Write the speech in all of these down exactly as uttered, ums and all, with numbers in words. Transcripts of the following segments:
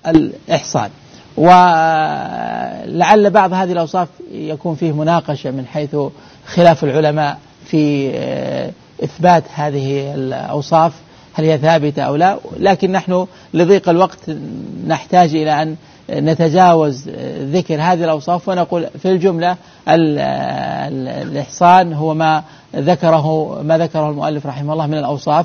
الإحصان. ولعل بعض هذه الأوصاف يكون فيه مناقشة من حيث خلاف العلماء في إثبات هذه الأوصاف، هل هي ثابتة أو لا، لكن نحن لضيق الوقت نحتاج إلى أن نتجاوز ذكر هذه الأوصاف ونقول في الجملة الإحصان هو ما ذكره ما ذكره المؤلف رحمه الله من الأوصاف،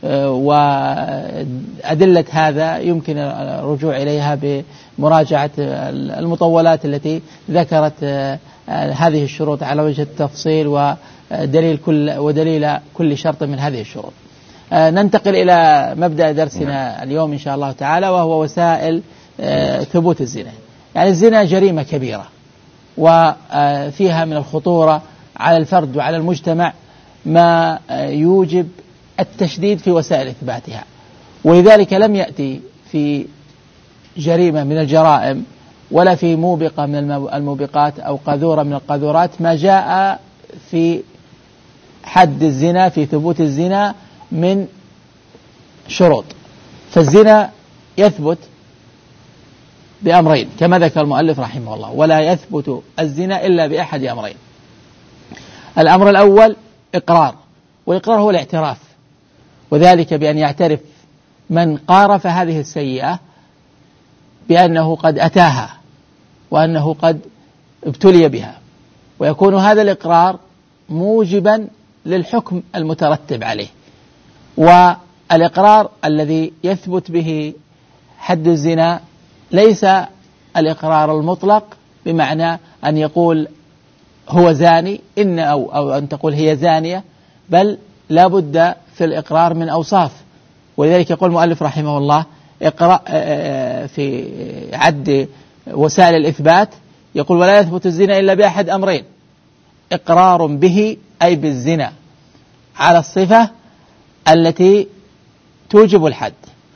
وأدلة هذا يمكن الرجوع إليها بمراجعة المطولات التي ذكرت هذه الشروط على وجه التفصيل ودليل كل ودليل كل شرط من هذه الشروط. ننتقل إلى مبدأ درسنا اليوم إن شاء الله تعالى، وهو وسائل ثبوت الزنا. يعني الزنا جريمة كبيرة وفيها من الخطورة على الفرد وعلى المجتمع ما يوجب التشديد في وسائل إثباتها، ولذلك لم يأتي في جريمة من الجرائم ولا في موبقة من الموبقات أو قاذورة من القاذورات ما جاء في حد الزنا في ثبوت الزنا من شروط. فالزنا يثبت بأمرين كما ذكر المؤلف رحمه الله، ولا يثبت الزنا إلا بأحد أمرين. الأمر الأول إقرار، والإقرار هو الاعتراف، وذلك بأن يعترف من قارف هذه السيئة بأنه قد أتاها وأنه قد ابتلي بها، ويكون هذا الإقرار موجبا للحكم المترتب عليه. والإقرار الذي يثبت به حد الزنا ليس الإقرار المطلق بمعنى أن يقول هو زاني إن أو, أو أن تقول هي زانية، بل لا بد في الإقرار من أوصاف. ولذلك يقول المؤلف رحمه الله إقرار في عد وسائل الإثبات، يقول ولا يثبت الزنا إلا بأحد أمرين: إقرار به أي بالزنا على الصفة التي توجب الحد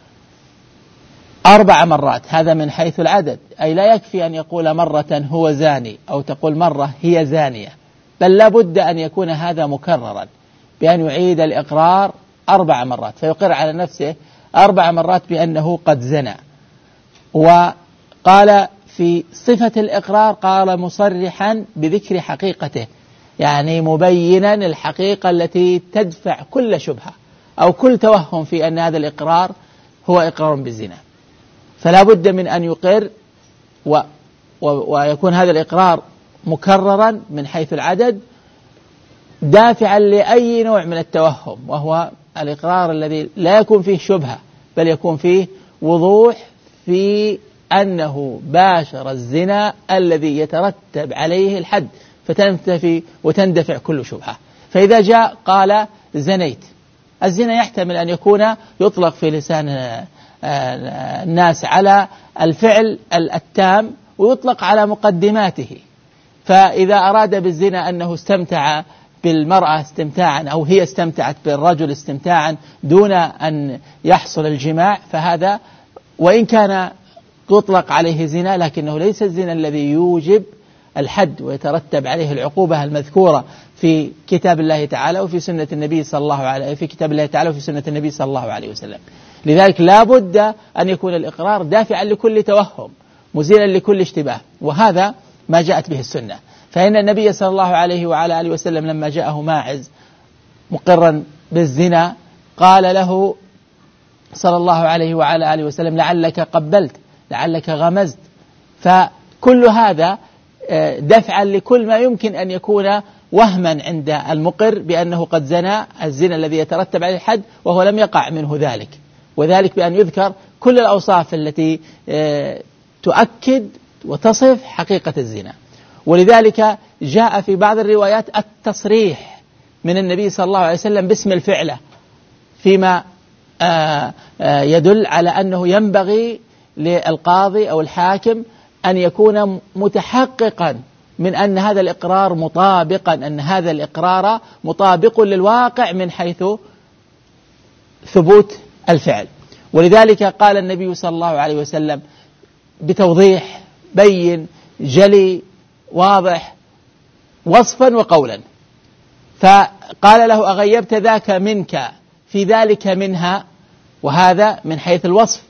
أربع مرات، هذا من حيث العدد، أي لا يكفي أن يقول مرة هو زاني أو تقول مرة هي زانية، بل لا بد أن يكون هذا مكررا بأن يعيد الإقرار أربع مرات، فيقر على نفسه أربع مرات بأنه قد زنى. وقال في صفة الإقرار قال مصرحا بذكر حقيقته، يعني مبينا الحقيقة التي تدفع كل شبهة أو كل توهم في أن هذا الإقرار هو إقرار بالزنا. فلا بد من أن يقر و و ويكون هذا الإقرار مكررا من حيث العدد، دافعا لأي نوع من التوهم، وهو الإقرار الذي لا يكون فيه شبهة بل يكون فيه وضوح في أنه باشر الزنا الذي يترتب عليه الحد، فتنتفي وتندفع كل شبهة. فإذا جاء قال زنيت، الزنا يحتمل أن يكون يطلق في لسان الناس على الفعل التام ويطلق على مقدماته. فإذا أراد بالزنا أنه استمتع بالمرأة استمتاعا أو هي استمتعت بالرجل استمتاعا دون أن يحصل الجماع، فهذا وإن كان يطلق عليه زنا لكنه ليس الزنا الذي يوجب الحد ويترتب عليه العقوبة المذكورة في كتاب الله تعالى وفي سنة النبي صلى الله عليه في كتاب الله تعالى وفي سنة النبي صلى الله عليه وسلم. لذلك لا بد أن يكون الإقرار دافعا لكل توهم مزيلا لكل اشتباه، وهذا ما جاءت به السنة. فإن النبي صلى الله عليه وعلى آله وسلم لما جاءه ماعز مقرا بالزنا قال له صلى الله عليه وعلى آله وسلم لعلك قبلت، لعلك غمزت. فكل هذا دفعا لكل ما يمكن أن يكون وهما عند المقر بأنه قد زنى الزنا الذي يترتب عليه الحد وهو لم يقع منه ذلك، وذلك بأن يذكر كل الأوصاف التي تؤكد وتصف حقيقة الزنا. ولذلك جاء في بعض الروايات التصريح من النبي صلى الله عليه وسلم باسم الفعلة، فيما يدل على أنه ينبغي للقاضي أو الحاكم أن يكون متحققا من أن هذا الإقرار مطابقا أن هذا الإقرار مطابق للواقع من حيث ثبوت الفعل. ولذلك قال النبي صلى الله عليه وسلم بتوضيح بين جلي واضح وصفا وقولا، فقال له أغيبت ذاك منك في ذلك منها، وهذا من حيث الوصف،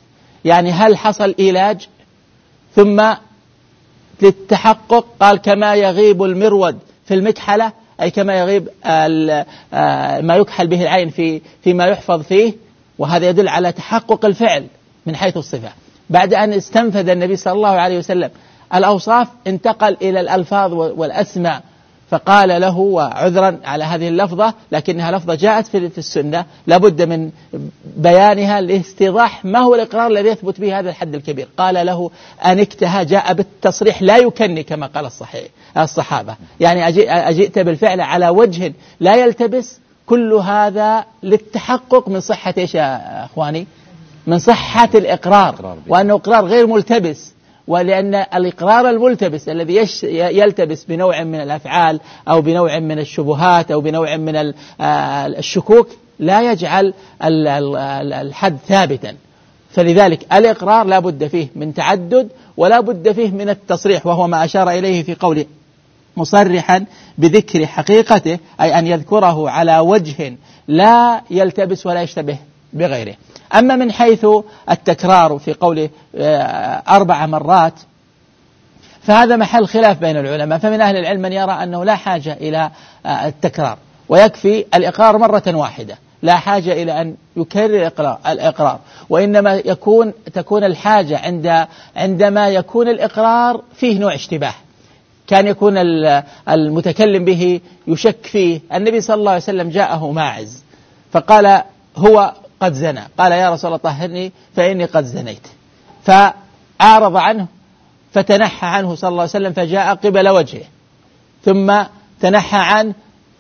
يعني هل حصل إيلاج؟ ثم للتحقق قال كما يغيب المرود في المكحلة، أي كما يغيب ما يكحل به العين في فيما يحفظ فيه، وهذا يدل على تحقق الفعل من حيث الصفة. بعد أن استنفذ النبي صلى الله عليه وسلم الأوصاف انتقل إلى الألفاظ والأسماء، فقال له وعذرا على هذه اللفظة لكنها لفظة جاءت في السنة لابد من بيانها لاستيضاح ما هو الإقرار الذي يثبت به هذا الحد الكبير. قال له أنكتها، جاء بالتصريح لا يكني كما قال الصحيح الصحابة، يعني أجئت بالفعل على وجه لا يلتبس. كل هذا للتحقق من صحة إيش يا أخواني؟ من صحة الإقرار، وأنه إقرار غير ملتبس. ولأن الإقرار الملتبس الذي يلتبس بنوع من الأفعال أو بنوع من الشبهات أو بنوع من الشكوك لا يجعل الحد ثابتا. فلذلك الإقرار لا بد فيه من تعدد ولا بد فيه من التصريح، وهو ما أشار إليه في قوله مصرحا بذكر حقيقته، أي أن يذكره على وجه لا يلتبس ولا يشتبه بغيره. أما من حيث التكرار في قوله أربع مرات فهذا محل خلاف بين العلماء، فمن أهل العلم من يرى أنه لا حاجة إلى التكرار ويكفي الإقرار مرة واحدة، لا حاجة إلى أن يكرر الإقرار، وإنما يكون تكون الحاجة عند عندما يكون الإقرار فيه نوع اشتباه، كان يكون المتكلم به يشك فيه. النبي صلى الله عليه وسلم جاءه ماعز فقال هو قد زنى، قال يا رسول الله طهرني فإني قد زنيت، فأعرض عنه فتنحى عنه صلى الله عليه وسلم فجاء قبل وجهه، ثم تنحى عنه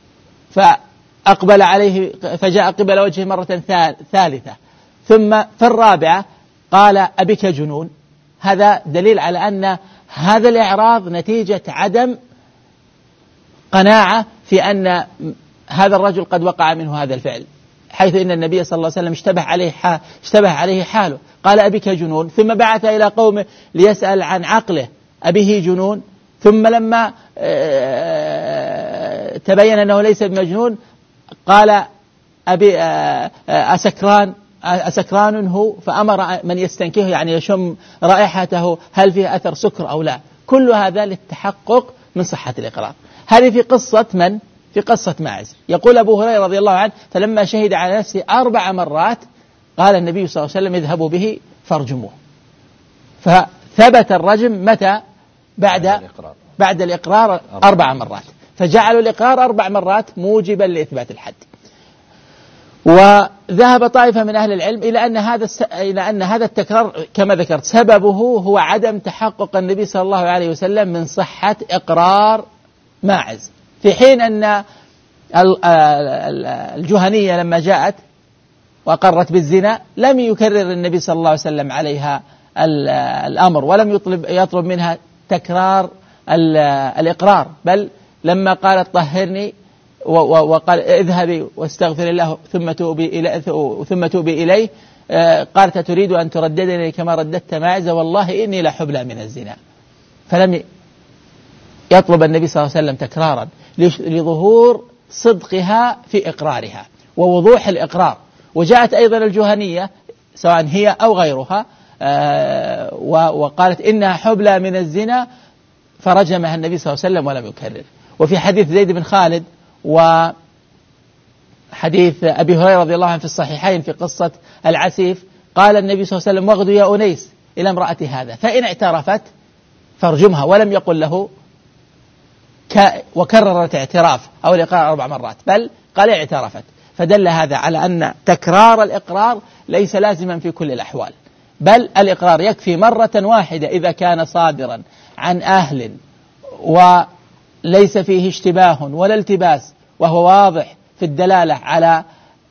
فأقبل عليه فجاء قبل وجهه مرة ثالثة، ثم في الرابعة قال أبك جنون. هذا دليل على أن هذا الإعراض نتيجة عدم قناعة في أن هذا الرجل قد وقع منه هذا الفعل، حيث إن النبي صلى الله عليه وسلم اشتبه عليه اشتبه عليه حاله، قال أبك جنون، ثم بعث إلى قومه ليسأل عن عقله أبيه جنون، ثم لما تبين أنه ليس بمجنون قال أبي أسكران أسكران هو، فأمر من يستنكه يعني يشم رائحته هل فيه أثر سكر أو لا. كل هذا للتحقق من صحة الإقرار. هذه في قصة من؟ في قصة ماعز. يقول أبو هريرة رضي الله عنه فلما شهد على نفسه أربع مرات قال النبي صلى الله عليه وسلم اذهبوا به فارجموه، فثبت الرجم متى؟ بعد الإقرار. بعد الإقرار أربع مرات، فجعلوا الإقرار أربع مرات موجبا لإثبات الحد. وذهب طائفة من أهل العلم إلى أن هذا إلى أن هذا التكرار كما ذكرت سببه هو عدم تحقق النبي صلى الله عليه وسلم من صحة إقرار ماعز، في حين أن الجهنية لما جاءت وقرت بالزنا لم يكرر النبي صلى الله عليه وسلم عليها الأمر ولم يطلب يطلب منها تكرار الإقرار، بل لما قالت طهرني وقال اذهبي واستغفر الله ثم توبي إليه ثم توبي إليه قالت تريد أن ترددني كما رددت ماعز والله إني لحبلى من الزنا، فلم يطلب النبي صلى الله عليه وسلم تكرارا لظهور صدقها في إقرارها ووضوح الإقرار. وجاءت أيضا الجهنية سواء هي أو غيرها وقالت إنها حبلى من الزنا فرجمها النبي صلى الله عليه وسلم ولم يكرر. وفي حديث زيد بن خالد وحديث أبي هريرة رضي الله عنه في الصحيحين في قصة العسيف قال النبي صلى الله عليه وسلم واغدوا يا أنيس إلى امرأة هذا فإن اعترفت فارجمها، ولم يقل له وكررت اعتراف أو الإقرار أربع مرات، بل قال اعترفت. فدل هذا على أن تكرار الإقرار ليس لازما في كل الأحوال، بل الإقرار يكفي مرة واحدة إذا كان صادرا عن أهل وليس فيه اشتباه ولا التباس وهو واضح في الدلالة على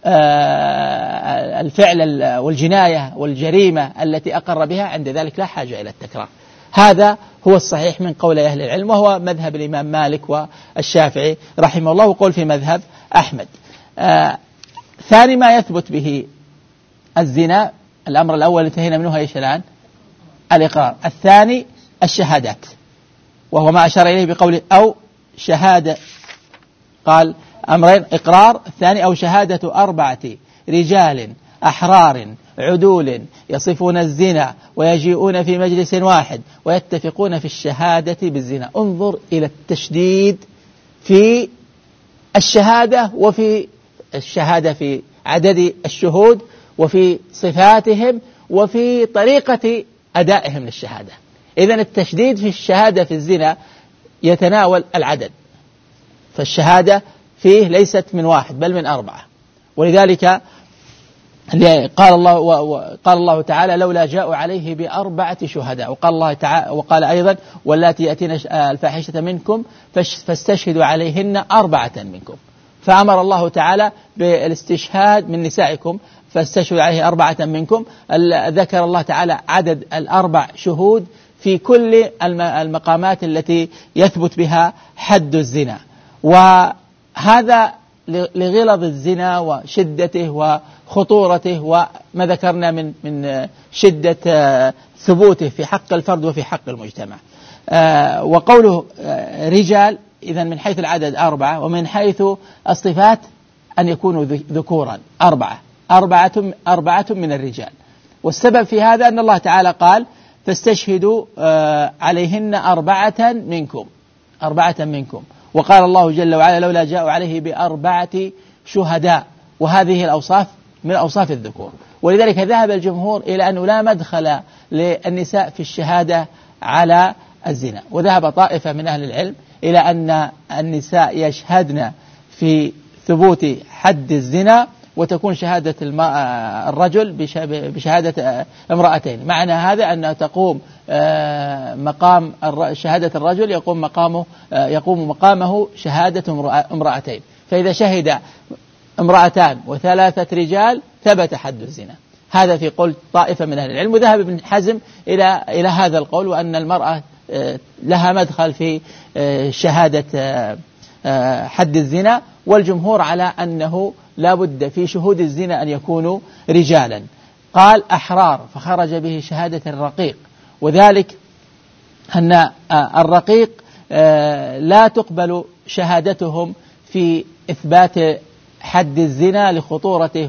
الفعل والجناية والجريمة التي أقر بها، عند ذلك لا حاجة إلى التكرار. هذا هو الصحيح من قول أهل العلم، وهو مذهب الإمام مالك والشافعي رحمه الله، وقول في مذهب أحمد. آه ثاني ما يثبت به الزنا، الأمر الأول انتهينا منه ايش الآن؟ الإقرار. الثاني الشهادات، وهو ما أشار إليه بقوله أو شهادة، قال أمرين إقرار، الثاني أو شهادة أربعة رجال أحرار عدول يصفون الزنا ويجيئون في مجلس واحد ويتفقون في الشهادة بالزنا. انظر إلى التشديد في الشهادة وفي الشهادة في عدد الشهود وفي صفاتهم وفي طريقة أدائهم للشهادة. إذن التشديد في الشهادة في الزنا يتناول العدد، فالشهادة فيه ليست من واحد بل من أربعة، ولذلك قال الله وقال الله تعالى لولا جاءوا عليه بأربعة شهداء، وقال الله تعالى وقال أيضا واللاتي يأتين الفاحشة منكم فاستشهدوا عليهن أربعة منكم، فأمر الله تعالى بالاستشهاد من نسائكم فاستشهدوا عليه أربعة منكم. ذكر الله تعالى عدد الأربع شهود في كل المقامات التي يثبت بها حد الزنا، وهذا لغلظ الزنا وشدته وخطورته وما ذكرنا من من شدة ثبوته في حق الفرد وفي حق المجتمع. وقوله رجال إذن من حيث العدد أربعة، ومن حيث الصفات أن يكونوا ذكورا أربعة أربعة أربعة من الرجال. والسبب في هذا أن الله تعالى قال فاستشهدوا عليهن أربعة منكم أربعة منكم، وقال الله جل وعلا لولا جاءوا عليه بأربعة شهداء، وهذه الأوصاف من أوصاف الذكور. ولذلك ذهب الجمهور إلى أنه لا مدخل للنساء في الشهادة على الزنا، وذهب طائفة من أهل العلم إلى أن النساء يشهدن في ثبوت حد الزنا وتكون شهادة الرجل بشهادة امرأتين. معنى هذا أن تقوم مقام شهادة الرجل يقوم مقامه يقوم مقامه شهادة امرأتين، فإذا شهد امرأتان وثلاثة رجال ثبت حد الزنا. هذا في قول طائفة من أهل العلم، وذهب ابن حزم إلى إلى هذا القول، وأن المرأة لها مدخل في شهادة حد الزنا، والجمهور على أنه لا بد في شهود الزنا أن يكونوا رجالا. قال أحرار فخرج به شهادة الرقيق، وذلك أن الرقيق لا تقبل شهادتهم في إثبات حد الزنا لخطورته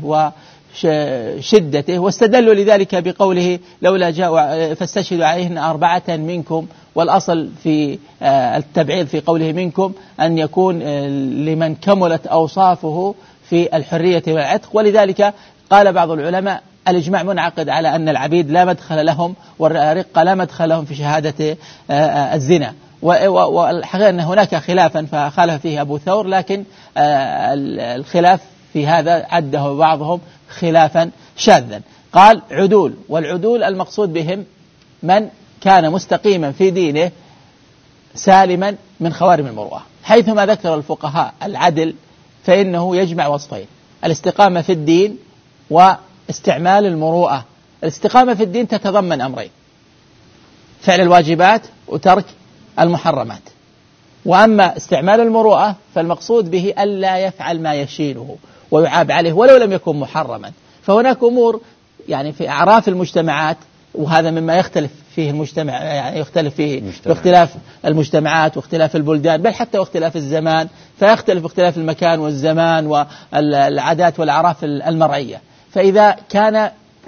وشدته، واستدلوا لذلك بقوله لولا جاءوا فاستشهدوا عليهن أربعة منكم، والأصل في التبعيض في قوله منكم أن يكون لمن كملت أوصافه في الحرية والعتق. ولذلك قال بعض العلماء الإجماع منعقد على أن العبيد لا مدخل لهم والرقة لا مدخل لهم في شهادة الزنا، والحقيقة أن هناك خلافا فخالف فيه أبو ثور، لكن الخلاف في هذا عده بعضهم خلافا شاذا. قال عدول، والعدول المقصود بهم من كان مستقيما في دينه سالما من خوارم المروءة. حيثما ذكر الفقهاء العدل فإنه يجمع وصفين: الاستقامة في الدين واستعمال المروءة. الاستقامة في الدين تتضمن أمرين: فعل الواجبات وترك المحرمات. وأما استعمال المروءة فالمقصود به ألا يفعل ما يشينه ويعاب عليه ولو لم يكن محرما. فهناك أمور يعني في أعراف المجتمعات، وهذا مما يختلف فيه المجتمع، يعني يختلف فيه باختلاف المجتمعات واختلاف البلدان، بل حتى واختلاف الزمان، فيختلف اختلاف المكان والزمان والعادات والأعراف المرعية. فإذا كان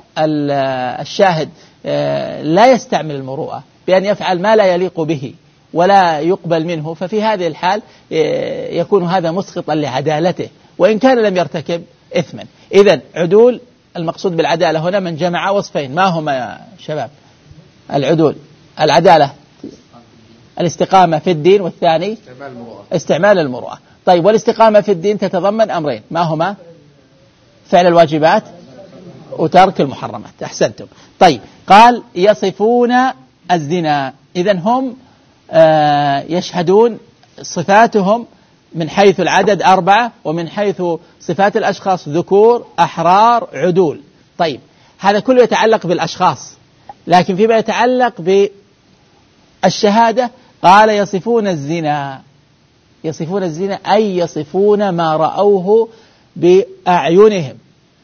الشاهد لا يستعمل المروءة بأن يفعل ما لا يليق به ولا يقبل منه، ففي هذه الحال يكون هذا مسقطا لعدالته وإن كان لم يرتكب إثما. إذن عدول المقصود بالعدالة هنا من جمع وصفين. ما هما يا شباب؟ العدول العدالة الاستقامة في الدين، والثاني استعمال المروءة. استعمال المروءة. طيب، والاستقامة في الدين تتضمن أمرين: ما هما؟ فعل الواجبات وترك المحرمات. أحسنتم. طيب، قال يصفون الزنا. إذن هم آه يشهدون، صفاتهم من حيث العدد أربعة، ومن حيث صفات الأشخاص ذكور أحرار عدول. طيب، هذا كله يتعلق بالأشخاص، لكن فيما يتعلق بالشهادة قال يصفون الزنا. يصفون الزنا أي يصفون ما رأوه بأعينهم،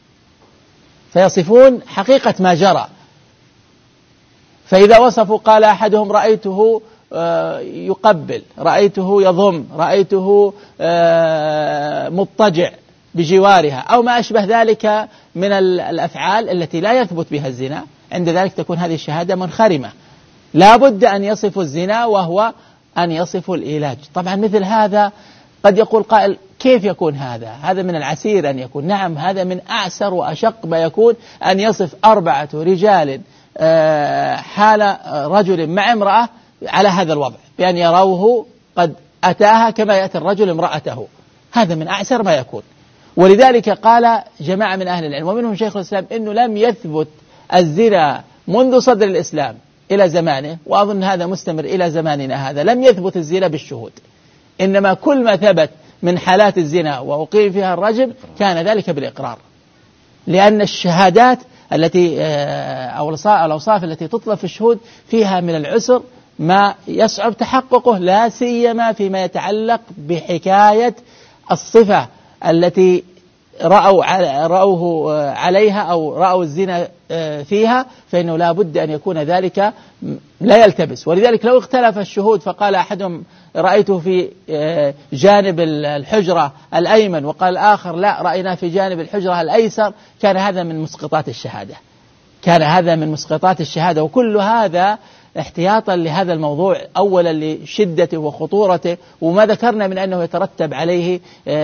فيصفون حقيقة ما جرى. فإذا وصفوا قال أحدهم رأيته يقبل، رأيته يضم، رأيته مضطجع، بجوارها أو ما أشبه ذلك من الأفعال التي لا يثبت بها الزنا، عند ذلك تكون هذه الشهادة منخرمة. لا بد أن يصف الزنا وهو أن يصف الإيلاج. طبعا مثل هذا قد يقول قائل كيف يكون هذا؟ هذا من العسير أن يكون. نعم، هذا من أعسر وأشق ما يكون أن يصف أربعة رجال حال رجل مع امرأة على هذا الوضع، بأن يروه قد أتاها كما يأتي الرجل امرأته. هذا من أعسر ما يكون. ولذلك قال جماعة من أهل العلم ومنهم شيخ الإسلام إنه لم يثبت الزنا منذ صدر الإسلام إلى زمانه، وأظن هذا مستمر إلى زماننا هذا، لم يثبت الزنا بالشهود، إنما كل ما ثبت من حالات الزنا وأقيم فيها الرجم كان ذلك بالإقرار، لأن الشهادات التي أو الأوصاف التي تطلب في الشهود فيها من العسر ما يصعب تحققه، لا سيما فيما يتعلق بحكاية الصفة التي رأوا رأوه عليها أو رأوا الزنا فيها، فإنه لا بد أن يكون ذلك لا يلتبس. ولذلك لو اختلف الشهود فقال أحدهم رأيته في جانب الحجرة الأيمن وقال الآخر لا رأيناه في جانب الحجرة الأيسر، كان هذا من مسقطات الشهادة، كان هذا من مسقطات الشهادة. وكل هذا احتياطا لهذا الموضوع، أولا لشدته وخطورته، وما ذكرنا من أنه يترتب عليه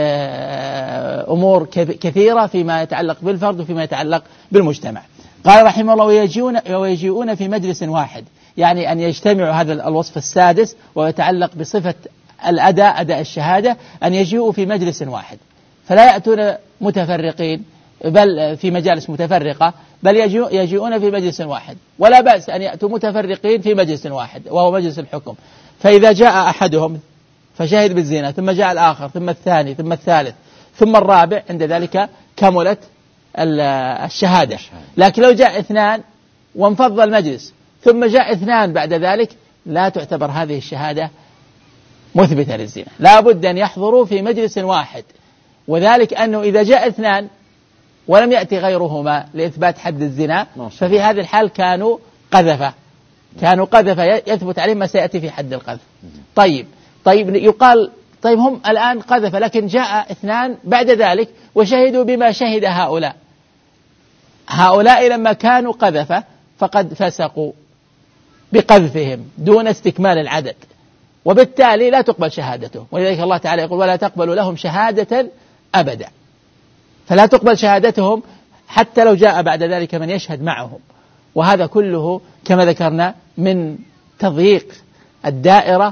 أمور كثيرة فيما يتعلق بالفرد وفيما يتعلق بالمجتمع. قال رحمه الله ويجيئون, ويجيئون في مجلس واحد، يعني أن يجتمع هذا الوصف السادس ويتعلق بصفة الأداء أداء الشهادة، أن يجيئوا في مجلس واحد، فلا يأتون متفرقين بل في مجالس متفرقة، بل يجيئون في مجلس واحد. ولا بأس أن يأتوا متفرقين في مجلس واحد وهو مجلس الحكم، فإذا جاء أحدهم فشهد بالزنا ثم جاء الآخر ثم الثاني ثم الثالث ثم الرابع، عند ذلك كملت الشهادة. لكن لو جاء اثنان وانفض المجلس ثم جاء اثنان بعد ذلك لا تعتبر هذه الشهادة مثبتة للزنا، لا بد أن يحضروا في مجلس واحد. وذلك أنه إذا جاء اثنان ولم يأتي غيرهما لإثبات حد الزنا ففي هذه الحال كانوا قذفة، كانوا قذفة يثبت عليهم ما سيأتي في حد القذف. طيب طيب يقال طيب هم الآن قذفة، لكن جاء اثنان بعد ذلك وشهدوا بما شهد هؤلاء، هؤلاء لما كانوا قذفة فقد فسقوا بقذفهم دون استكمال العدد، وبالتالي لا تقبل شهادته. ولذلك الله تعالى يقول ولا تقبل لهم شهادة أبدا، فلا تقبل شهادتهم حتى لو جاء بعد ذلك من يشهد معهم. وهذا كله كما ذكرنا من تضييق الدائرة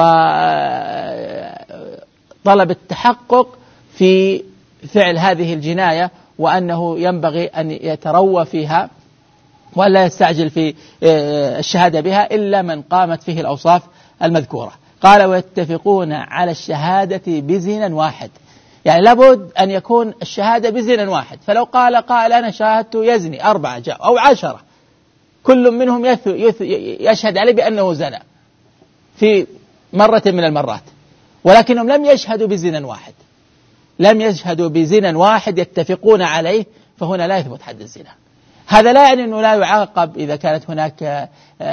وطلب التحقق في فعل هذه الجناية، وأنه ينبغي أن يتروى فيها ولا يستعجل في الشهادة بها إلا من قامت فيه الأوصاف المذكورة. قال ويتفقون على الشهادة بزنا واحد، يعني لابد أن يكون الشهادة بزنا واحد. فلو قال قائل أنا شاهدت يزني أربعة جاء أو عشرة، كل منهم يث يث يشهد عليه بأنه زنى في مرة من المرات، ولكنهم لم يشهدوا بزنا واحد، لم يشهدوا بزنا واحد يتفقون عليه، فهنا لا يثبت حد الزنا. هذا لا يعني أنه لا يعاقب إذا كانت هناك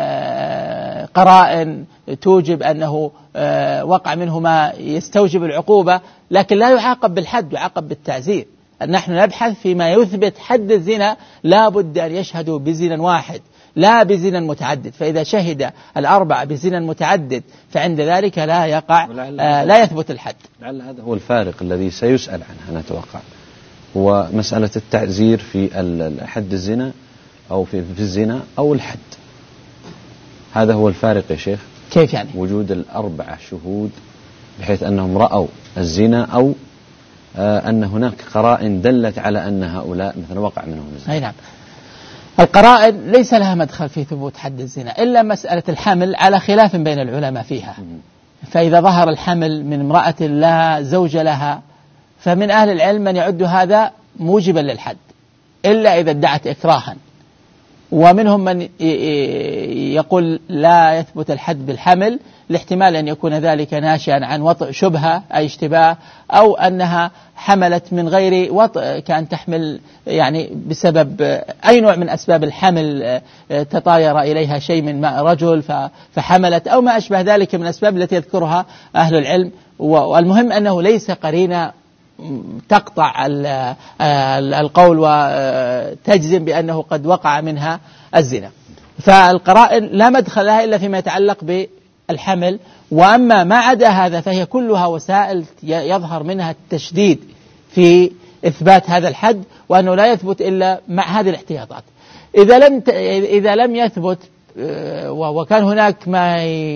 قرائن توجب أنه وقع منه ما يستوجب العقوبة، لكن لا يعاقب بالحد، يعاقب بالتعزير. نحن نبحث فيما يثبت حد الزنا، لا بد أن يشهدوا بزنا واحد لا بزنا متعدد. فإذا شهد الأربعة بزنا متعدد فعند ذلك لا يقع آه لا يثبت الحد. لعل هذا هو الفارق الذي سيسأل عنه نتوقع، هو مسألة التعزير في حد الزنا أو في, في الزنا أو الحد. هذا هو الفارق يا شيخ. كيف يعني؟ وجود الأربعة شهود بحيث أنهم رأوا الزنا أو آه أن هناك قرائن دلت على أن هؤلاء مثلا وقع منهم الزنا. أي نعم. القرائن ليس لها مدخل في ثبوت حد الزنا إلا مسألة الحمل على خلاف بين العلماء فيها. فإذا ظهر الحمل من امرأة لا زوج لها فمن أهل العلم من يعد هذا موجبا للحد إلا إذا ادعت إكراها، ومنهم من يقول لا يثبت الحد بالحمل لاحتمال أن يكون ذلك ناشئا عن وطئ شبهة أي اشتباه، أو أنها حملت من غير وطئ كان تحمل يعني بسبب أي نوع من أسباب الحمل، تطاير إليها شيء من ماء رجل فحملت أو ما أشبه ذلك من الأسباب التي يذكرها أهل العلم. والمهم أنه ليس قرينة تقطع القول وتجزم بأنه قد وقع منها الزنا. فالقرائن لا مدخل لها إلا فيما يتعلق بالحمل، وأما ما عدا هذا فهي كلها وسائل يظهر منها التشديد في إثبات هذا الحد، وأنه لا يثبت إلا مع هذه الاحتياطات. إذا لم إذا لم يثبت وكان هناك ما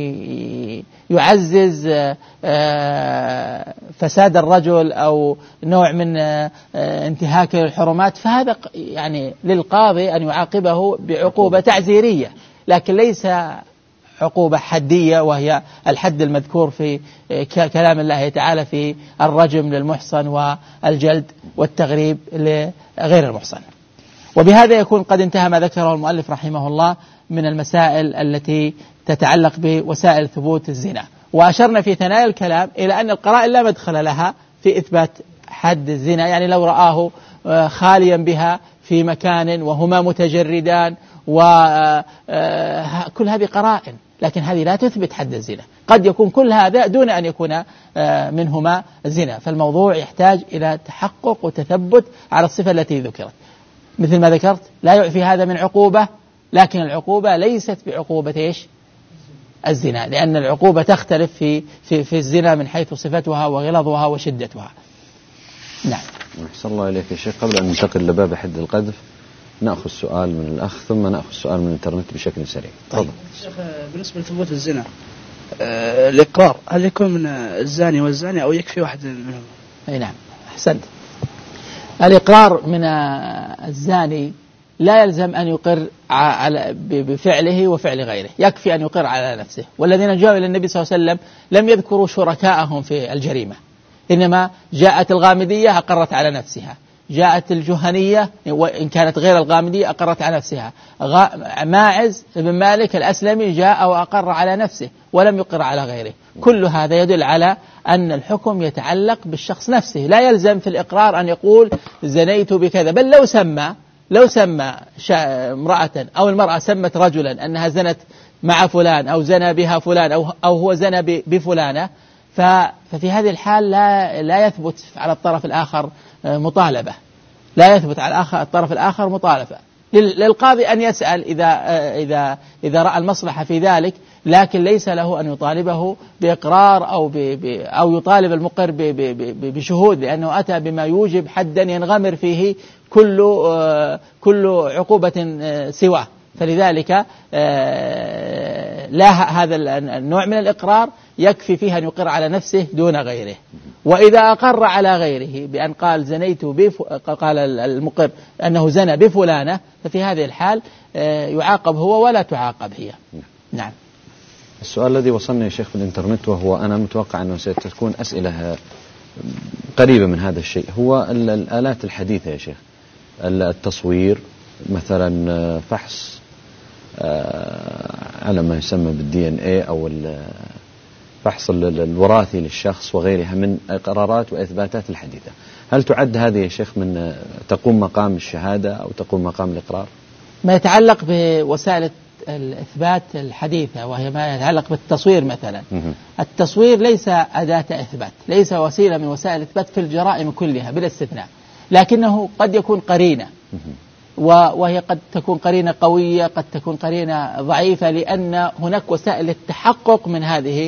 يعزز فساد الرجل أو نوع من انتهاك الحرمات، فهذا يعني للقاضي أن يعاقبه بعقوبة تعزيرية، لكن ليس عقوبة حدية وهي الحد المذكور في كلام الله تعالى في الرجم للمحصن والجلد والتغريب لغير المحصن. وبهذا يكون قد انتهى ما ذكره المؤلف رحمه الله من المسائل التي تتعلق بوسائل ثبوت الزنا. وأشرنا في ثنايا الكلام إلى أن القرائن لا مدخل لها في إثبات حد الزنا، يعني لو رآه خاليا بها في مكان وهما متجردان وكل هذه قرائن، لكن هذه لا تثبت حد الزنا. قد يكون كل هذا دون أن يكون منهما زنا، فالموضوع يحتاج إلى تحقق وتثبت على الصفة التي ذكرت. مثل ما ذكرت لا يعفي هذا من عقوبة، لكن العقوبة ليست بعقوبة إيش؟ الزنا، لأن العقوبة تختلف في في في الزنا من حيث صفتها وغلظها وشدتها. نعم. أحسن الله إليك يا شيخ. قبل أن ننتقل لباب حد القذف نأخذ سؤال من الأخ ثم نأخذ سؤال من الإنترنت بشكل سريع. طيب. شيخ بالنسبة لثبوت الزنا آه الإقرار هل يكون من الزاني والزاني أو يكفي واحد منهم؟ أي نعم أحسنت. الإقرار من الزاني لا يلزم أن يقر بفعله وفعل غيره، يكفي أن يقر على نفسه. والذين جاءوا إلى النبي صلى الله عليه وسلم لم يذكروا شركائهم في الجريمة، إنما جاءت الغامدية أقرت على نفسها، جاءت الجهنية وإن كانت غير الغامدية أقرت على نفسها، ماعز بن مالك الأسلمي جاء وأقر على نفسه ولم يقر على غيره. كل هذا يدل على أن الحكم يتعلق بالشخص نفسه، لا يلزم في الإقرار أن يقول زنيت بكذا، بل لو سمى لو سمى امرأة أو المرأة سمت رجلا أنها زنت مع فلان أو زنى بها فلان أو أو هو زنى بفلانة، ففي هذه الحال لا لا يثبت على الطرف الآخر مطالبة، لا يثبت على الآخر الطرف الآخر مطالبة. للقاضي أن يسأل إذا إذا إذا رأى المصلحة في ذلك، لكن ليس له أن يطالبه بإقرار أو أو يطالب المقر بشهود، لأنه أتى بما يوجب حدا ينغمر فيه كل كل عقوبة سواه. فلذلك لا هذا النوع من الإقرار يكفي فيه أن يقر على نفسه دون غيره. وإذا أقر على غيره بأن قال زنيت بف... قال المقر أنه زنى بفلانة، ففي هذه الحال يعاقب هو ولا تعاقب هي. نعم. السؤال الذي وصلنا يا شيخ في الإنترنت، وهو أنا متوقع أنه ستكون أسئلة قريبة من هذا الشيء، هو الآلات الحديثة يا شيخ، التصوير مثلا، فحص على ما يسمى بالدي ان اي او الفحص الوراثي للشخص وغيرها من قرارات واثباتات الحديثة، هل تعد هذه يا شيخ من تقوم مقام الشهادة او تقوم مقام الإقرار؟ ما يتعلق بوسائل الإثبات الحديثة وهي ما يتعلق بالتصوير مثلا، التصوير ليس أداة إثبات، ليس وسيلة من وسائل الإثبات في الجرائم كلها بلا استثناء، لكنه قد يكون قرينة، وهي قد تكون قرينة قوية قد تكون قرينة ضعيفة، لأن هناك وسائل للتحقق من هذه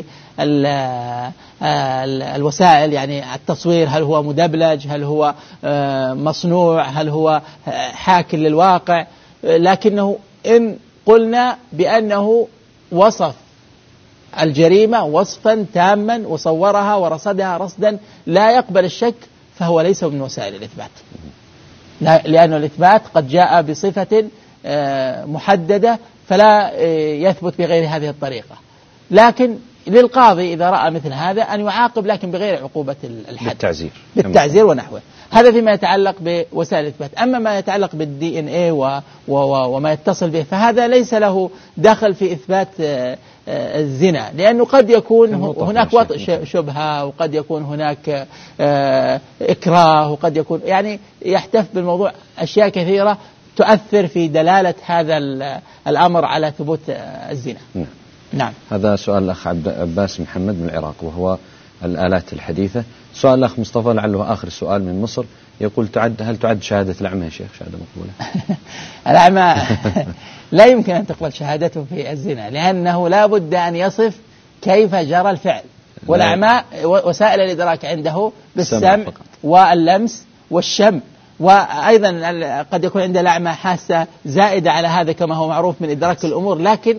الوسائل. يعني التصوير هل هو مدبلج، هل هو مصنوع، هل هو حاكي للواقع، لكنه إن قلنا بأنه وصف الجريمة وصفا تاما وصورها ورصدها رصدا لا يقبل الشك، فهو ليس من وسائل الإثبات، لأن الإثبات قد جاء بصفة محددة فلا يثبت بغير هذه الطريقة. لكن للقاضي إذا رأى مثل هذا أن يعاقب، لكن بغير عقوبة الحد، بالتعزير بالتعزير ونحوه. هذا فيما يتعلق بوسائل الإثبات. أما ما يتعلق بالدي إن إيه وما يتصل به فهذا ليس له دخل في إثبات الزنا، لأنه قد يكون هناك وطئ شبهة، وقد يكون هناك إكراه، وقد يكون يعني يحتف بالموضوع أشياء كثيرة تؤثر في دلالة هذا الأمر على ثبوت الزنا. نعم. نعم. هذا سؤال الأخ عباس محمد من العراق، وهو الآلات الحديثة. سؤال الأخ مصطفى لعله آخر سؤال من مصر، يقول تعد هل تعد شهادة الأعمى يا شيخ شهادة مقبولة؟ الأعمى لا يمكن أن تقبل شهادته في الزنا، لأنه لا بد أن يصف كيف جرى الفعل، والأعمى وسائل الإدراك عنده بالسمع واللمس والشم، وأيضا قد يكون عند الأعمى حاسة زائدة على هذا كما هو معروف من إدراك الأمور، لكن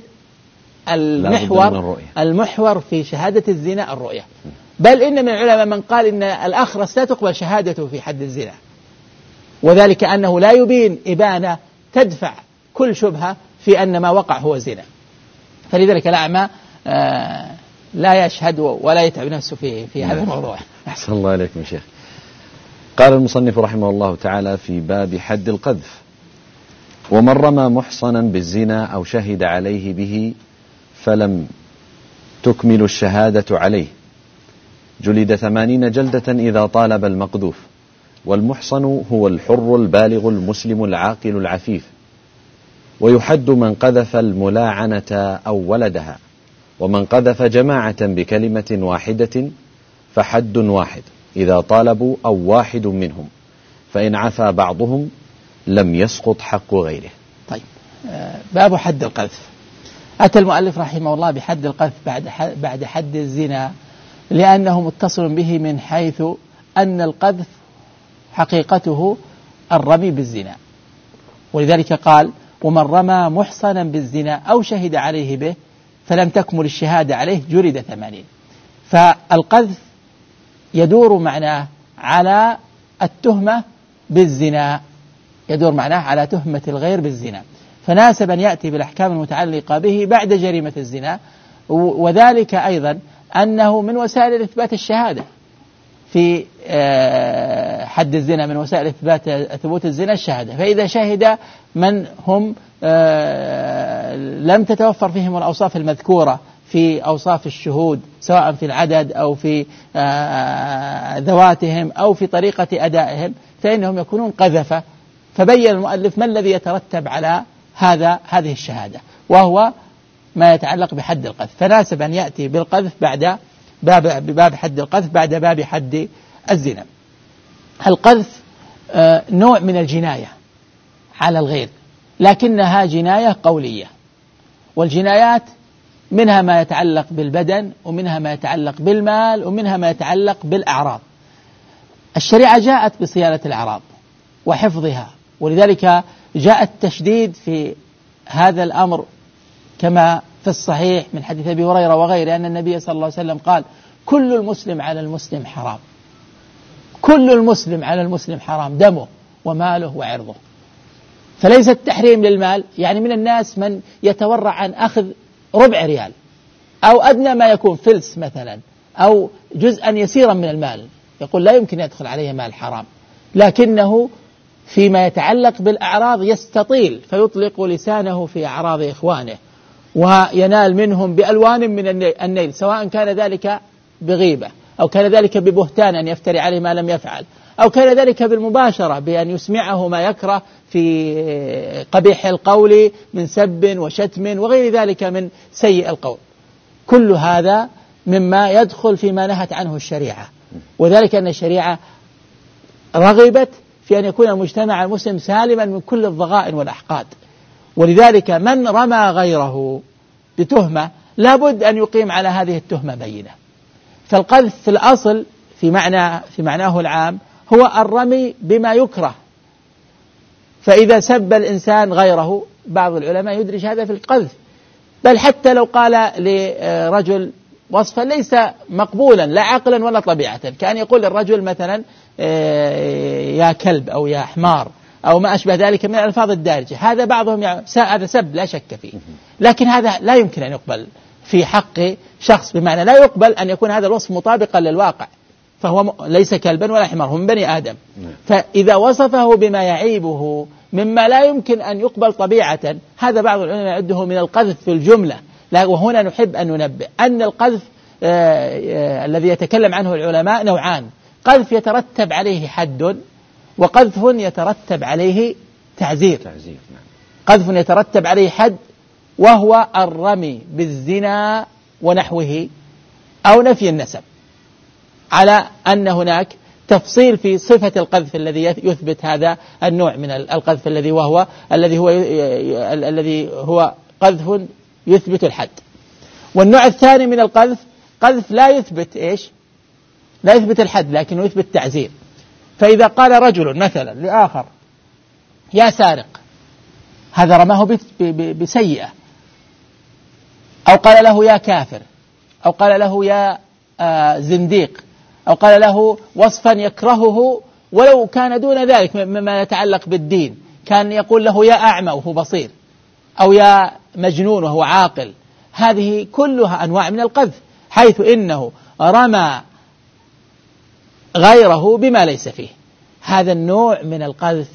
المحور المحور في شهادة الزنا الرؤية. بل إن من العلماء من قال إن الأخرس لا تقبل شهادته في حد الزنا، وذلك أنه لا يبين إبانة تدفع كل شبهة في أن ما وقع هو زنا، فلذلك الأعمى آه لا يشهد ولا يتعب نفسه في في هذا الموضوع. أحسن الله عليكم يا شيخ. قال المصنف رحمه الله تعالى في باب حد القذف: ومن رمى محصنا بالزنا أو شهد عليه به فلم تكمل الشهادة عليه جلد ثمانين جلدة إذا طالب المقذوف. والمحصن هو الحر البالغ المسلم العاقل العفيف. ويحد من قذف الملاعنة أو ولدها، ومن قذف جماعة بكلمة واحدة فحد واحد إذا طالبوا أو واحد منهم، فإن عفى بعضهم لم يسقط حق غيره. طيب، باب حد القذف. أتى المؤلف رحمه الله بحد القذف بعد بعد حد الزنا، لأنه متصل به من حيث أن القذف حقيقته الرمي بالزنا، ولذلك قال: ومن رمى محصنا بالزنا أو شهد عليه به فلم تكمل الشهادة عليه جلد ثمانين. فالقذف يدور معناه على التهمة بالزنا، يدور معناه على تهمة الغير بالزنا، فناسب أن يأتي بالأحكام المتعلقة به بعد جريمة الزنا. وذلك أيضا أنه من وسائل إثبات الشهادة في حد الزنا، من وسائل إثبات ثبوت الزنا الشهادة. فإذا شهد من هم لم تتوفر فيهم الأوصاف المذكورة في أوصاف الشهود، سواء في العدد أو في ذواتهم أو في طريقة أدائهم، فإنهم يكونون قذفة. فبين المؤلف ما الذي يترتب على هذا هذه الشهادة، وهو ما يتعلق بحد القذف، فناسب أن يأتي بالقذف بعد باب بباب حد القذف بعد باب حد الزنا. القذف نوع من الجناية على الغير، لكنها جناية قولية، والجنايات منها ما يتعلق بالبدن، ومنها ما يتعلق بالمال، ومنها ما يتعلق بالأعراض. الشريعة جاءت بصيانة الأعراض وحفظها، ولذلك جاء التشديد في هذا الأمر كما في الصحيح من حديث أبي هريرة وغيره أن النبي صلى الله عليه وسلم قال: كل المسلم على المسلم حرام، كل المسلم على المسلم حرام دمه وماله وعرضه. فليس التحريم للمال، يعني من الناس من يتورع عن أخذ ربع ريال أو أدنى ما يكون فلس مثلا أو جزءا يسيرا من المال، يقول لا يمكن يدخل عليه مال حرام، لكنه فيما يتعلق بالأعراض يستطيل فيطلق لسانه في أعراض إخوانه وينال منهم بألوان من النيل، سواء كان ذلك بغيبة أو كان ذلك ببهتان أن يفتري عليه ما لم يفعل، أو كان ذلك بالمباشرة بأن يسمعه ما يكره في قبيح القول من سب وشتم وغير ذلك من سيء القول. كل هذا مما يدخل فيما نهت عنه الشريعة، وذلك أن الشريعة رغبت في أن يكون المجتمع المسلم سالما من كل الضغائن والأحقاد، ولذلك من رمى غيره بتهمة لابد أن يقيم على هذه التهمة بينة. فالقذف في الأصل في معنى في معناه العام هو الرمي بما يكره، فإذا سب الإنسان غيره بعض العلماء يدرج هذا في القذف، بل حتى لو قال لرجل وصفا ليس مقبولا لا عقلا ولا طبيعة، كأن يقول للرجل مثلا يا كلب أو يا حمار أو ما أشبه ذلك من الألفاظ الدارجة، هذا بعضهم هذا سب لا شك فيه، لكن هذا لا يمكن أن يقبل في حق شخص، بمعنى لا يقبل أن يكون هذا الوصف مطابقا للواقع، فهو ليس كلبا ولا حمار، هم بني آدم. فإذا وصفه بما يعيبه مما لا يمكن أن يقبل طبيعة، هذا بعض العلماء يعده من القذف في الجملة. وهنا نحب أن ننبه أن القذف آه آه الذي يتكلم عنه العلماء نوعان: قذف يترتب عليه حد، وقذف يترتب عليه تعزير. قذف يترتب عليه حد وهو الرمي بالزنا ونحوه أو نفي النسب، على أن هناك تفصيل في صفة القذف الذي يثبت هذا النوع من القذف الذي وهو الذي هو الذي هو قذف يثبت الحد. والنوع الثاني من القذف قذف لا يثبت إيش؟ لا يثبت الحد لكنه يثبت تعزير. فإذا قال رجل مثلا لآخر يا سارق، هذا رماه بسيئة، أو قال له يا كافر، أو قال له يا زنديق، أو قال له وصفا يكرهه ولو كان دون ذلك مما يتعلق بالدين، كان يقول له يا أعمى وهو بصير، أو يا مجنون وهو عاقل. هذه كلها أنواع من القذف، حيث إنه رمى غيره بما ليس فيه. هذا النوع من القذف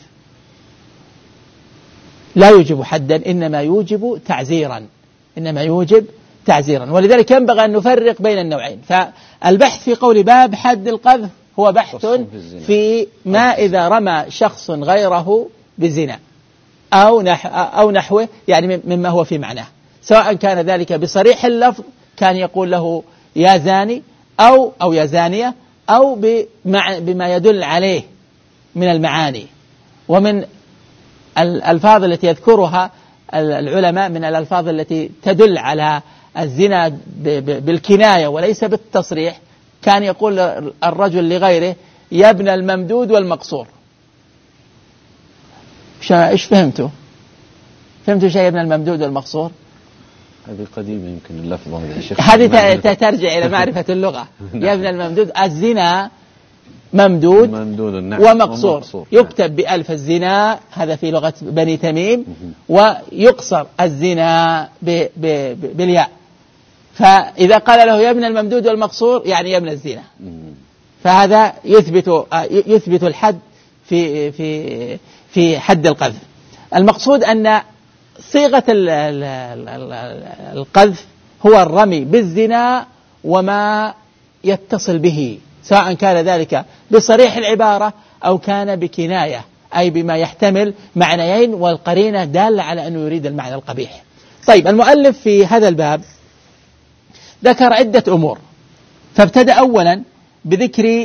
لا يوجب حدا، إنما يوجب تعزيرا، إنما يوجب تعزيرا. ولذلك ينبغي أن نفرق بين النوعين. فالبحث في قول باب حد القذف هو بحث في ما إذا رمى شخص غيره بالزنا أو أو نحوه، يعني مما هو في معناه، سواء كان ذلك بصريح اللفظ، كان يقول له يا زاني أو أو يا زانية، أو بما يدل عليه من المعاني. ومن الألفاظ التي يذكرها العلماء من الألفاظ التي تدل على الزنا بالكناية وليس بالتصريح، كان يقول الرجل لغيره يا ابن الممدود والمقصور. إيش فهمتوا؟ فهمتوا شيء ابن الممدود والمقصور؟ هذه قديمة يمكن اللفظة هذه ترجع إلى معرفة اللغة. يا ابن الممدود، الزنا ممدود, ممدود ومقصور. ومقصور يكتب بألف الزنا، هذا في لغة بني تميم، ويقصر الزنا ب ب بالياء. فإذا قال له يا ابن الممدود والمقصور يعني يا ابن الزنا. فهذا يثبت يثبت الحد في في في حد القذف. المقصود أن صيغة القذف هو الرمي بالزنا وما يتصل به، سواء كان ذلك بصريح العبارة أو كان بكناية، أي بما يحتمل معنيين والقرينة دالة على أنه يريد المعنى القبيح. طيب، المؤلف في هذا الباب ذكر عدة أمور، فابتدأ أولا بذكر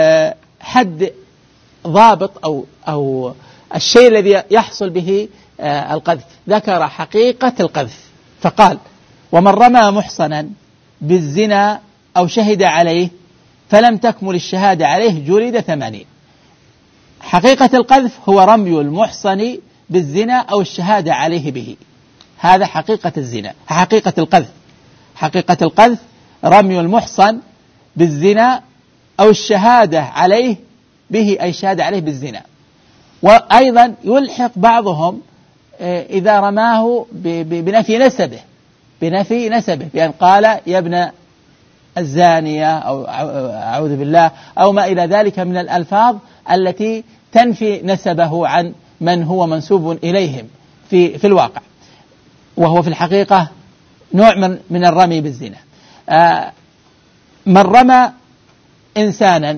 حد ضابط أو أو الشيء الذي يحصل به القذف. ذكر حقيقة القذف فقال: ومن رمى محصنا بالزنا أو شهد عليه فلم تكمل الشهادة عليه جلد ثمانين. حقيقة القذف هو رمي المحصن بالزنا أو الشهادة عليه به. هذا حقيقة الزنا، حقيقة القذف. حقيقة القذف رمي المحصن بالزنا أو الشهادة عليه به، أي شهادة عليه بالزنا. وأيضا يلحق بعضهم إذا رماه بنفي نسبه، بنفي نسبه بأن قال يا ابن الزانية أو أعوذ بالله أو ما إلى ذلك من الألفاظ التي تنفي نسبه عن من هو منسوب إليهم في في الواقع، وهو في الحقيقة نوع من من الرمي بالزنا. آه من رمى إنسانا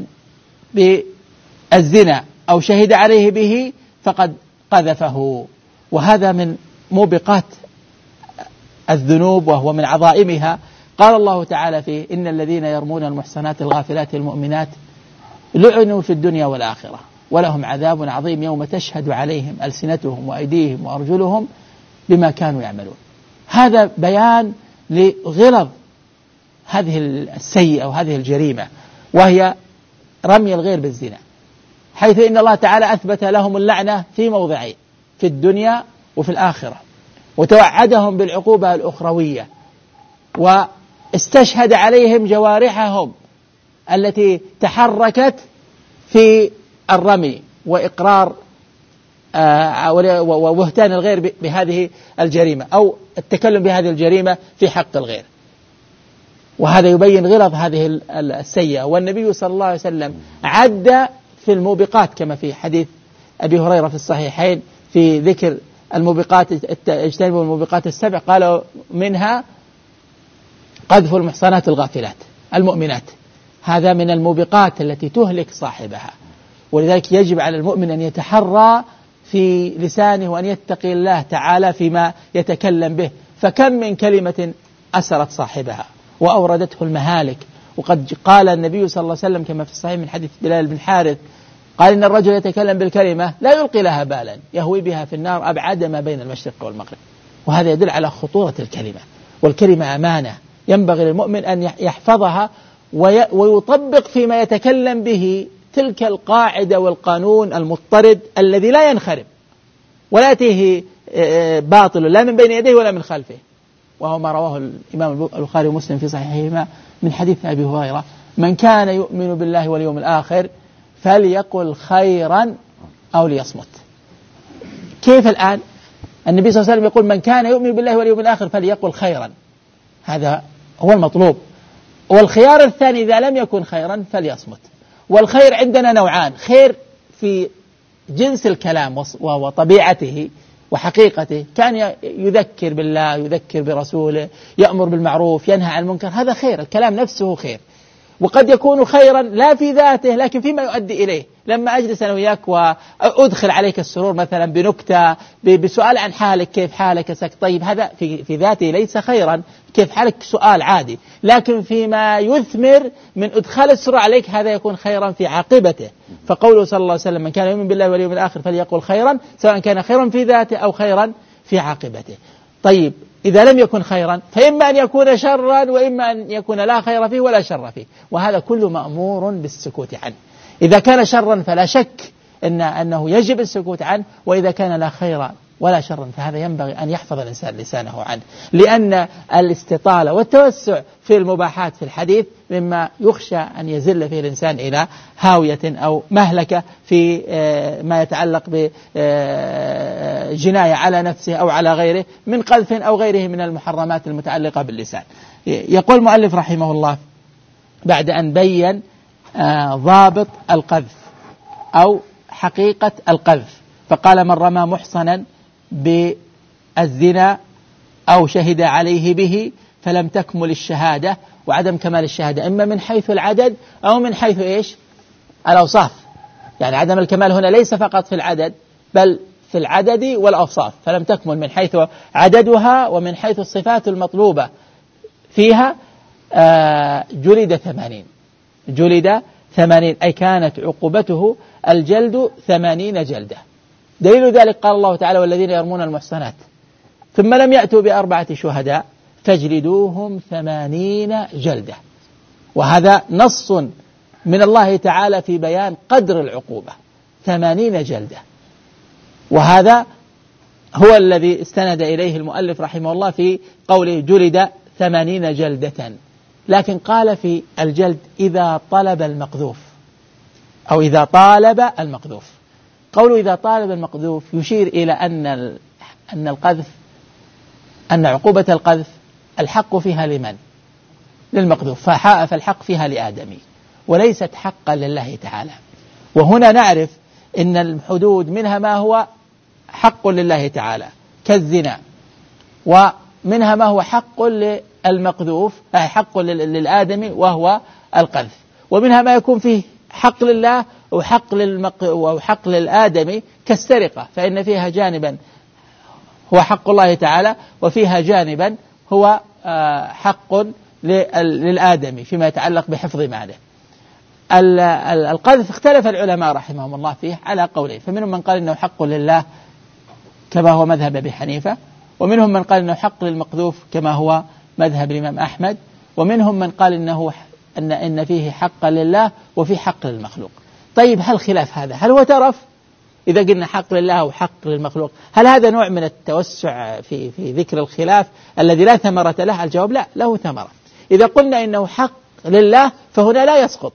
بالزنا أو شهد عليه به فقد قذفه، وهذا من موبقات الذنوب وهو من عظائمها. قال الله تعالى فيه: إن الذين يرمون المحصنات الغافلات المؤمنات لعنوا في الدنيا والآخرة ولهم عذاب عظيم يوم تشهد عليهم ألسنتهم وأيديهم وأرجلهم بما كانوا يعملون. هذا بيان لغلظ هذه السيئة وهذه الجريمة، وهي رمي الغير بالزنا، حيث إن الله تعالى أثبت لهم اللعنة في موضعين، في الدنيا وفي الآخرة، وتوعدهم بالعقوبة الأخروية، واستشهد عليهم جوارحهم التي تحركت في الرمي وإقرار وبهتان الغير بهذه الجريمة أو التكلم بهذه الجريمة في حق الغير. وهذا يبين غلظ هذه السيئة. والنبي صلى الله عليه وسلم عد في الموبقات كما في حديث أبي هريرة في الصحيحين في ذكر الموبقات، اجتنبوا الموبقات السبع، قالوا منها قذف المحصنات الغافلات المؤمنات. هذا من الموبقات التي تهلك صاحبها، ولذلك يجب على المؤمن أن يتحرى في لسانه وأن يتقي الله تعالى فيما يتكلم به، فكم من كلمة أسرت صاحبها وأوردته المهالك وقد قال النبي صلى الله عليه وسلم كما في الصحيح من حديث بلال بن حارث قال إن الرجل يتكلم بالكلمة لا يلقي لها بالا يهوي بها في النار أبعد ما بين المشرق والمغرب. وهذا يدل على خطورة الكلمة، والكلمة أمانة ينبغي للمؤمن أن يحفظها ويطبق فيما يتكلم به تلك القاعدة والقانون المضطرد الذي لا ينخرب ولا يأتيه باطل لا من بين يديه ولا من خلفه، وهو ما رواه الإمام البخاري ومسلم في صحيحهما من حديث أبي هريرة: من كان يؤمن بالله واليوم الآخر فليقل خيرا أو ليصمت. كيف الآن النبي صلى الله عليه وسلم يقول من كان يؤمن بالله واليوم الآخر فليقل خيرا، هذا هو المطلوب. والخيار الثاني إذا لم يكن خيرا فليصمت. والخير عندنا نوعان: خير في جنس الكلام وطبيعته وحقيقته، كان يذكر بالله يذكر برسوله يأمر بالمعروف ينهى عن المنكر، هذا خير، الكلام نفسه خير. وقد يكون خيرا لا في ذاته لكن فيما يؤدي إليه، لما أجلس أنا وياك وأدخل عليك السرور مثلا بنكتة بسؤال عن حالك كيف حالك سك، طيب هذا في, في ذاته ليس خيرا، كيف حالك سؤال عادي، لكن فيما يثمر من إدخال السرور عليك هذا يكون خيرا في عاقبته. فقوله صلى الله عليه وسلم من كان يؤمن بالله واليوم الآخر فليقل خيرا، سواء كان خيرا في ذاته أو خيرا في عاقبته. طيب إذا لم يكن خيرا فإما أن يكون شرا وإما أن يكون لا خير فيه ولا شر فيه، وهذا كله مأمور بالسكوت عنه. إذا كان شرا فلا شك إن أنه يجب السكوت عنه، وإذا كان لا خير ولا شر فهذا ينبغي أن يحفظ الإنسان لسانه عنه، لأن الاستطالة والتوسع في المباحات في الحديث مما يخشى أن يزل فيه الإنسان إلى هاوية أو مهلكة في ما يتعلق بجناية على نفسه أو على غيره من قذف أو غيره من المحرمات المتعلقة باللسان. يقول المؤلف رحمه الله بعد أن بين ضابط القذف أو حقيقة القذف، فقال: من رمى محصنا بالزنا أو شهد عليه به فلم تكمل الشهادة. وعدم كمال الشهادة إما من حيث العدد أو من حيث إيش؟ الأوصاف. يعني عدم الكمال هنا ليس فقط في العدد بل في العدد والأوصاف، فلم تكمل من حيث عددها ومن حيث الصفات المطلوبة فيها. آه جلد ثمانين جلد ثمانين أي كانت عقوبته الجلد ثمانين جلدة. دليل ذلك قال الله تعالى: والذين يرمون المحصنات ثم لم يأتوا بأربعة شهداء فاجلدوهم ثمانين جلدة. وهذا نص من الله تعالى في بيان قدر العقوبة، ثمانين جلدة. وهذا هو الذي استند إليه المؤلف رحمه الله في قوله جلد ثمانين جلدة. لكن قال في الجلد إذا طلب المقذوف أو إذا طالب المقذوف. قوله إذا طالب المقذوف يشير إلى أن أن القذف أن عقوبة القذف الحق فيها لمن؟ للمقذوف، فالحق فيها لآدمي وليست حقا لله تعالى. وهنا نعرف أن الحدود منها ما هو حق لله تعالى كالزنا، ومنها ما هو حق للمقذوف أي حق للآدمي وهو القذف، ومنها ما يكون فيه حق لله وحق للمق... وحق للآدمي كالسرقة، فإن فيها جانبا هو حق الله تعالى وفيها جانبا هو حق للآدمي فيما يتعلق بحفظ ماله. القذف اختلف العلماء رحمهم الله فيه على قولين، فمنهم من قال إنه حق لله كما هو مذهب أبي حنيفة، ومنهم من قال إنه حق للمقذوف كما هو مذهب الإمام أحمد، ومنهم من قال إنه أن إن فيه حق لله وفي حق للمخلوق. طيب هل خلاف هذا؟ هل هو ترف؟ إذا قلنا حق لله وحق للمخلوق هل هذا نوع من التوسع في في ذكر الخلاف الذي لا ثمرة له؟ الجواب لا، له ثمرة. إذا قلنا إنه حق لله فهنا لا يسقط.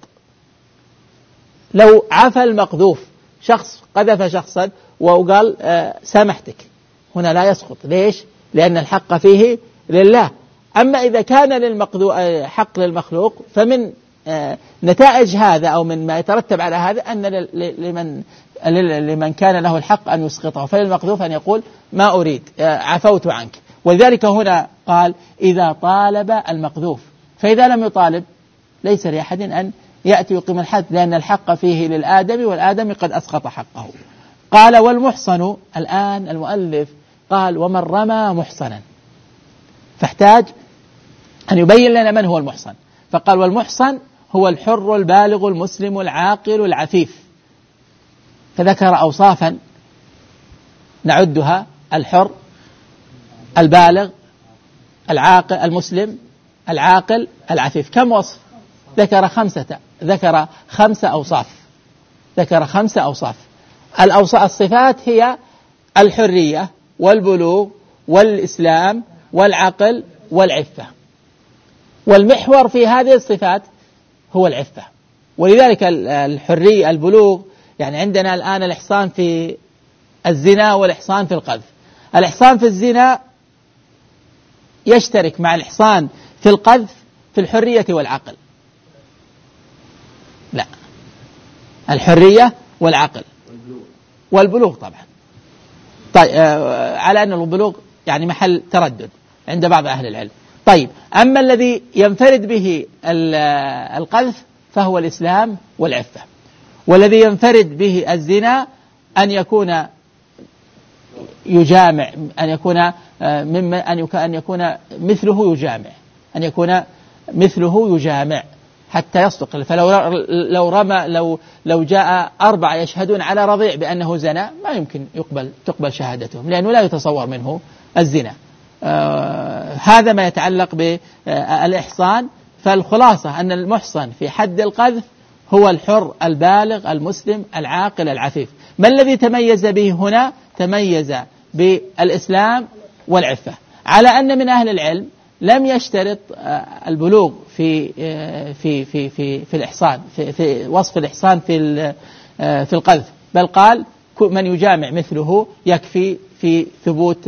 لو عفى المقذوف، شخص قذف شخصا وقال آه سامحتك، هنا لا يسقط. ليش؟ لأن الحق فيه لله. أما إذا كان للمقذوف حق للمخلوق فمن آه نتائج هذا أو من ما يترتب على هذا أن لمن لمن كان له الحق أن يسقطه، فللمقذوف أن يقول ما أريد آه عفوت عنك. ولذلك هنا قال إذا طالب المقذوف، فإذا لم يطالب ليس لأحد أن يأتي يقيم الحد، لأن الحق فيه للآدم والآدم قد أسقط حقه. قال والمحصن، الآن المؤلف قال ومن رمى محصنا، فاحتاج أن يبين لنا من هو المحصن. فقال والمحصن هو الحر البالغ المسلم العاقل العفيف، فذكر أوصافا نعدها: الحر، البالغ، العاقل، المسلم، العاقل، العفيف. كم وصف؟ ذكر خمسة ذكر خمسة أوصاف ذكر خمسة أوصاف. الأوصاف الصفات هي الحرية والبلوغ والإسلام والعقل والعفة، والمحور في هذه الصفات هو العفة. ولذلك الحرية البلوغ، يعني عندنا الآن الإحصان في الزنا والإحصان في القذف. الإحصان في الزنا يشترك مع الإحصان في القذف في الحرية والعقل. لا، الحرية والعقل والبلوغ طبعا. طيب آه على أن البلوغ يعني محل تردد عند بعض أهل العلم. طيب أما الذي ينفرد به القذف فهو الإسلام والعفة، والذي ينفرد به الزنا أن يكون يجامع أن يكون مما أن يكون مثله يجامع أن يكون مثله يجامع حتى يصدق. فلو لو رمى لو لو جاء أربعة يشهدون على رضيع بأنه زنا ما يمكن يقبل تقبل شهادتهم، لأنه لا يتصور منه الزنا. آه هذا ما يتعلق بالإحصان. فالخلاصة أن المحصن في حد القذف هو الحر البالغ المسلم العاقل العفيف. ما الذي تميز به هنا؟ تميز بالإسلام والعفة، على أن من أهل العلم لم يشترط البلوغ في في في في في الإحصان في, في وصف الإحصان في في القذف، بل قال من يجامع مثله يكفي في ثبوت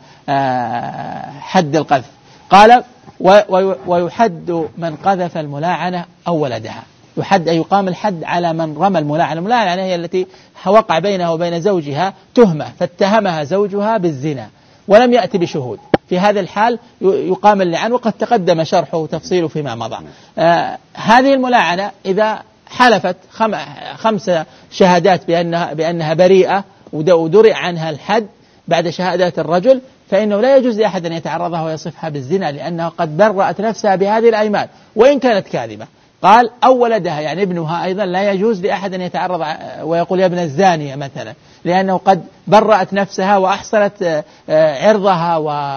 حد القذف. قال ويحد من قذف الملاعنة أو ولدها. يحد أي يقام الحد على من رمى الملاعنة. الملاعنة هي التي وقع بينها وبين زوجها تهمة فاتهمها زوجها بالزنا ولم يأتي بشهود. في هذا الحال يقام اللعان، وقد تقدم شرحه وتفصيله فيما مضى. آه هذه الملاعنة إذا حلفت خم خمس شهادات بأنها, بأنها بريئة ودرئ عنها الحد بعد شهادات الرجل، فإنه لا يجوز لأحد أن يتعرضها ويصفها بالزنا، لأنها قد برأت نفسها بهذه الأيمان وإن كانت كاذبة. قال أو ولدها، يعني ابنها أيضا لا يجوز لأحد أن يتعرض ويقول يا ابن الزانية مثلا، لأنه قد برأت نفسها وأحصلت عرضها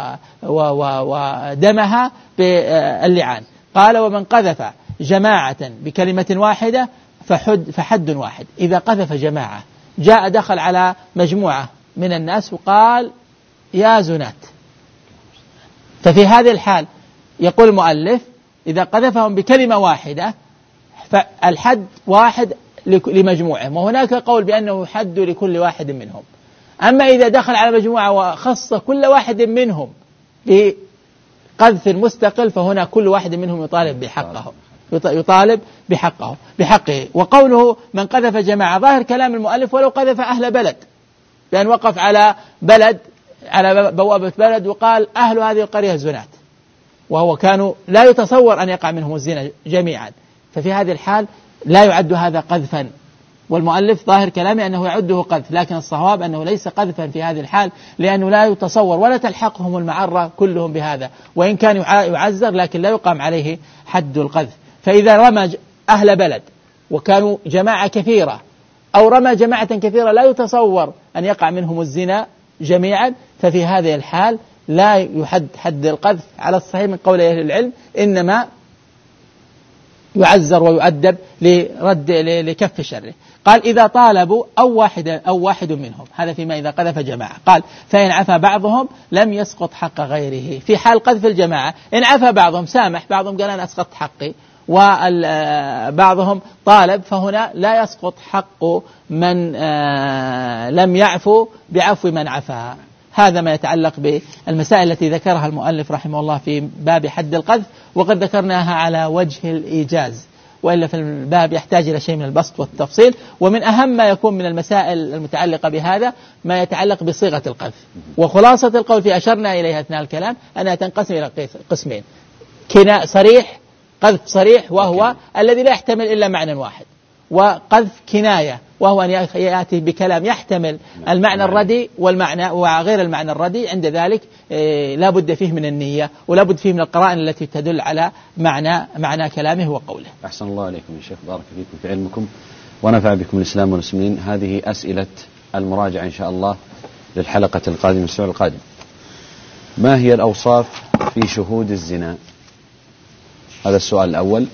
ودمها باللعان. قال ومن قذف جماعة بكلمة واحدة فحد, فحد واحد. إذا قذف جماعة جاء دخل على مجموعة من الناس وقال يا زنات، ففي هذه الحال يقول المؤلف إذا قذفهم بكلمة واحدة فالحد واحد لمجموعهم، وهناك قول بأنه حد لكل واحد منهم. أما إذا دخل على مجموعة وخص كل واحد منهم بقذف مستقل فهنا كل واحد منهم يطالب بحقه يطالب بحقه بحقه. وقوله من قذف جماعة ظاهر كلام المؤلف ولو قذف أهل بلد، لأن وقف على بلد على بوابة بلد وقال أهل هذه القرية زنات، وهو كانوا لا يتصور أن يقع منهم الزنا جميعا، ففي هذه الحال لا يعد هذا قذفا. والمؤلف ظاهر كلامه أنه يعده قذف، لكن الصواب أنه ليس قذفا في هذه الحال، لأنه لا يتصور ولا تلحقهم المعرة كلهم بهذا، وإن كان يعزر لكن لا يقام عليه حد القذف. فإذا رمى أهل بلد وكانوا جماعة كثيرة أو رمى جماعة كثيرة لا يتصور أن يقع منهم الزنا جميعا، ففي هذه الحال لا يحد حد القذف على الصحيح من قول أهل العلم، إنما يعزر ويؤدب لرد لكف شره. قال إذا طالبوا أو واحد أو واحد منهم، هذا فيما إذا قذف جماعة. قال فإن عفى بعضهم لم يسقط حق غيره. في حال قذف الجماعة إن عفى بعضهم سامح بعضهم قال أنا أسقط حقي وبعضهم طالب، فهنا لا يسقط حق من لم يعفو بعفو من عفا. هذا ما يتعلق بالمسائل التي ذكرها المؤلف رحمه الله في باب حد القذف، وقد ذكرناها على وجه الإيجاز، وإلا في الباب يحتاج إلى شيء من البسط والتفصيل. ومن أهم ما يكون من المسائل المتعلقة بهذا ما يتعلق بصيغة القذف. وخلاصة القول في أشرنا إليها أثناء الكلام أنها تنقسم إلى قسمين: كناء صريح، قذف صريح وهو الذي لا يحتمل إلا معنى واحد، وقذف كناية وهو أن يأتي بكلام يحتمل المعنى الردي والمعنى وغير المعنى الردي. عند ذلك لا بد فيه من النية ولا بد فيه من القرائن التي تدل على معنى معنى كلامه وقوله. أحسن الله عليكم يا شيخ، بارك فيكم في علمكم ونفع بكم الإسلام والمسلمين. هذه أسئلة المراجعة إن شاء الله للحلقة القادمة الأسبوع القادم. ما هي الأوصاف في شهود الزنا؟ هذا السؤال الأول.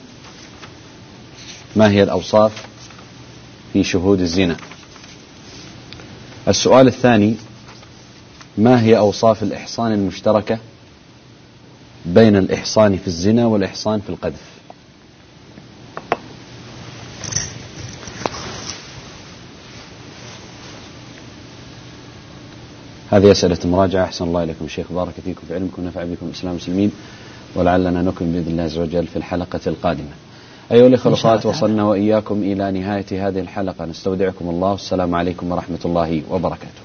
ما هي الأوصاف في شهود الزنا؟ السؤال الثاني: ما هي أوصاف الإحصان المشتركة بين الإحصان في الزنا والإحصان في القذف؟ هذه أسئلة مراجعة. أحسن الله إليكم شيخ، بارك فيكم في علمكم ونفع بكم الإسلام والمسلمين، ولعلنا نكمل بإذن الله عز وجل في الحلقة القادمة. أيها الأخوة الأخوات، وصلنا وإياكم إلى نهاية هذه الحلقة. نستودعكم الله، والسلام عليكم ورحمة الله وبركاته.